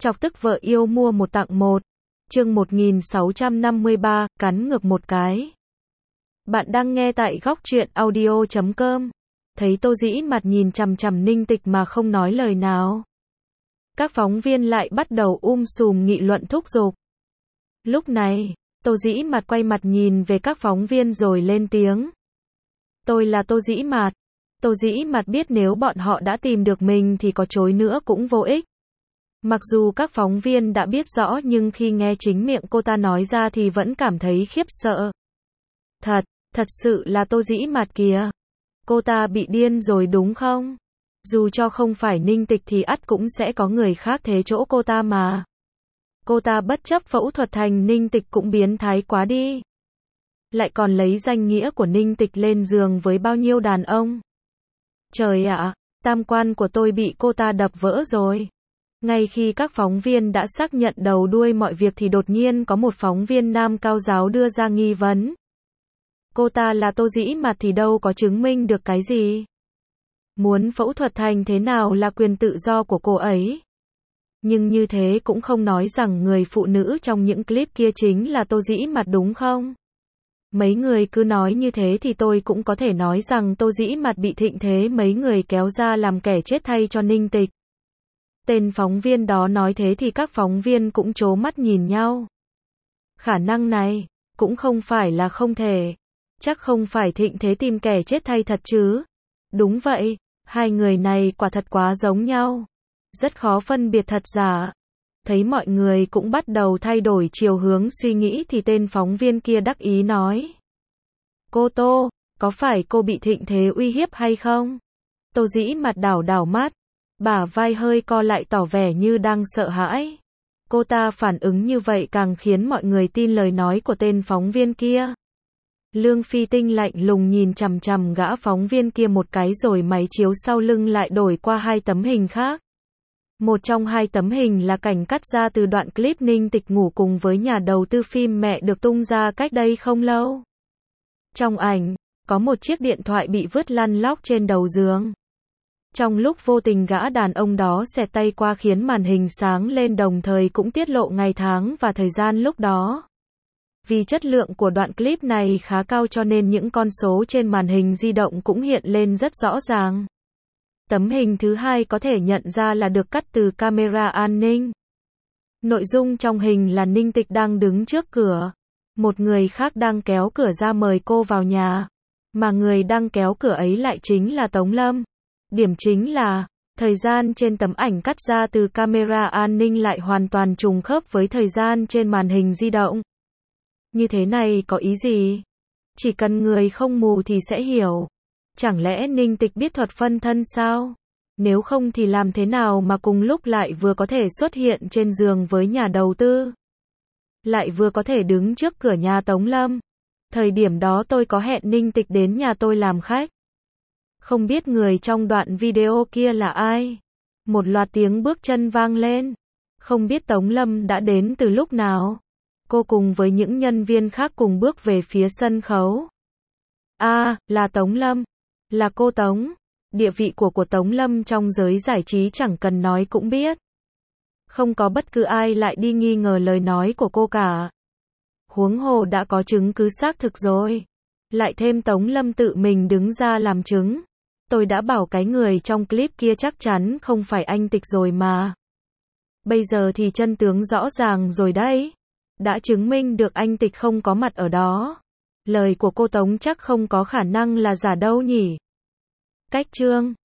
Chọc tức vợ yêu mua một tặng một. Chương 1653, cắn ngược một cái. Bạn đang nghe tại góc truyện audio.com. Thấy Tô Dĩ Mạt nhìn chằm chằm Ninh Tịch mà không nói lời nào. Các phóng viên lại bắt đầu sùm nghị luận thúc giục. Lúc này, Tô Dĩ Mạt quay mặt nhìn về các phóng viên rồi lên tiếng. Tôi là Tô Dĩ Mạt. Tô Dĩ Mạt biết nếu bọn họ đã tìm được mình thì có chối nữa cũng vô ích. Mặc dù các phóng viên đã biết rõ nhưng khi nghe chính miệng cô ta nói ra thì vẫn cảm thấy khiếp sợ. Thật sự là Tô Dĩ Mạt kìa. Cô ta bị điên rồi đúng không? Dù cho không phải Ninh Tịch thì ắt cũng sẽ có người khác thế chỗ cô ta mà. Cô ta bất chấp phẫu thuật thành Ninh Tịch cũng biến thái quá đi. Lại còn lấy danh nghĩa của Ninh Tịch lên giường với bao nhiêu đàn ông. Trời ạ, tam quan của tôi bị cô ta đập vỡ rồi. Ngay khi các phóng viên đã xác nhận đầu đuôi mọi việc thì đột nhiên có một phóng viên nam cao giáo đưa ra nghi vấn. Cô ta là Tô Dĩ Mạt thì đâu có chứng minh được cái gì. Muốn phẫu thuật thành thế nào là quyền tự do của cô ấy. Nhưng như thế cũng không nói rằng người phụ nữ trong những clip kia chính là Tô Dĩ Mạt đúng không? Mấy người cứ nói như thế thì tôi cũng có thể nói rằng Tô Dĩ Mạt bị thịnh thế mấy người kéo ra làm kẻ chết thay cho Ninh Tịch. Tên phóng viên đó nói thế thì các phóng viên cũng trố mắt nhìn nhau. Khả năng này, cũng không phải là không thể. Chắc không phải thịnh thế tìm kẻ chết thay thật chứ. Đúng vậy, hai người này quả thật quá giống nhau. Rất khó phân biệt thật giả. Thấy mọi người cũng bắt đầu thay đổi chiều hướng suy nghĩ thì tên phóng viên kia đắc ý nói. Cô Tô, có phải cô bị thịnh thế uy hiếp hay không? Tô Dĩ Mạt đảo mắt. Bả vai hơi co lại tỏ vẻ như đang sợ hãi. Cô ta phản ứng như vậy càng khiến mọi người tin lời nói của tên phóng viên kia. Lương Phi Tinh lạnh lùng nhìn chằm chằm gã phóng viên kia một cái rồi máy chiếu sau lưng lại đổi qua hai tấm hình khác. Một trong hai tấm hình là cảnh cắt ra từ đoạn clip Ninh Tịch ngủ cùng với nhà đầu tư phim mẹ được tung ra cách đây không lâu. Trong ảnh, có một chiếc điện thoại bị vứt lăn lóc trên đầu giường. Trong lúc vô tình gã đàn ông đó xẹt tay qua khiến màn hình sáng lên đồng thời cũng tiết lộ ngày tháng và thời gian lúc đó. Vì chất lượng của đoạn clip này khá cao cho nên những con số trên màn hình di động cũng hiện lên rất rõ ràng. Tấm hình thứ hai có thể nhận ra là được cắt từ camera an ninh. Nội dung trong hình là Ninh Tịch đang đứng trước cửa. Một người khác đang kéo cửa ra mời cô vào nhà. Mà người đang kéo cửa ấy lại chính là Tống Lâm. Điểm chính là, thời gian trên tấm ảnh cắt ra từ camera an ninh lại hoàn toàn trùng khớp với thời gian trên màn hình di động. Như thế này có ý gì? Chỉ cần người không mù thì sẽ hiểu. Chẳng lẽ Ninh Tịch biết thuật phân thân sao? Nếu không thì làm thế nào mà cùng lúc lại vừa có thể xuất hiện trên giường với nhà đầu tư? Lại vừa có thể đứng trước cửa nhà Tống Lâm. Thời điểm đó tôi có hẹn Ninh Tịch đến nhà tôi làm khách. Không biết người trong đoạn video kia là ai? Một loạt tiếng bước chân vang lên. Không biết Tống Lâm đã đến từ lúc nào? Cô cùng với những nhân viên khác cùng bước về phía sân khấu. Là Tống Lâm. Là cô Tống. Địa vị của Tống Lâm trong giới giải trí chẳng cần nói cũng biết. Không có bất cứ ai lại đi nghi ngờ lời nói của cô cả. Huống hồ đã có chứng cứ xác thực rồi. Lại thêm Tống Lâm tự mình đứng ra làm chứng. Tôi đã bảo cái người trong clip kia chắc chắn không phải anh Tịch rồi mà. Bây giờ thì chân tướng rõ ràng rồi đấy. Đã chứng minh được anh Tịch không có mặt ở đó. Lời của cô Tống chắc không có khả năng là giả đâu nhỉ. Cách chương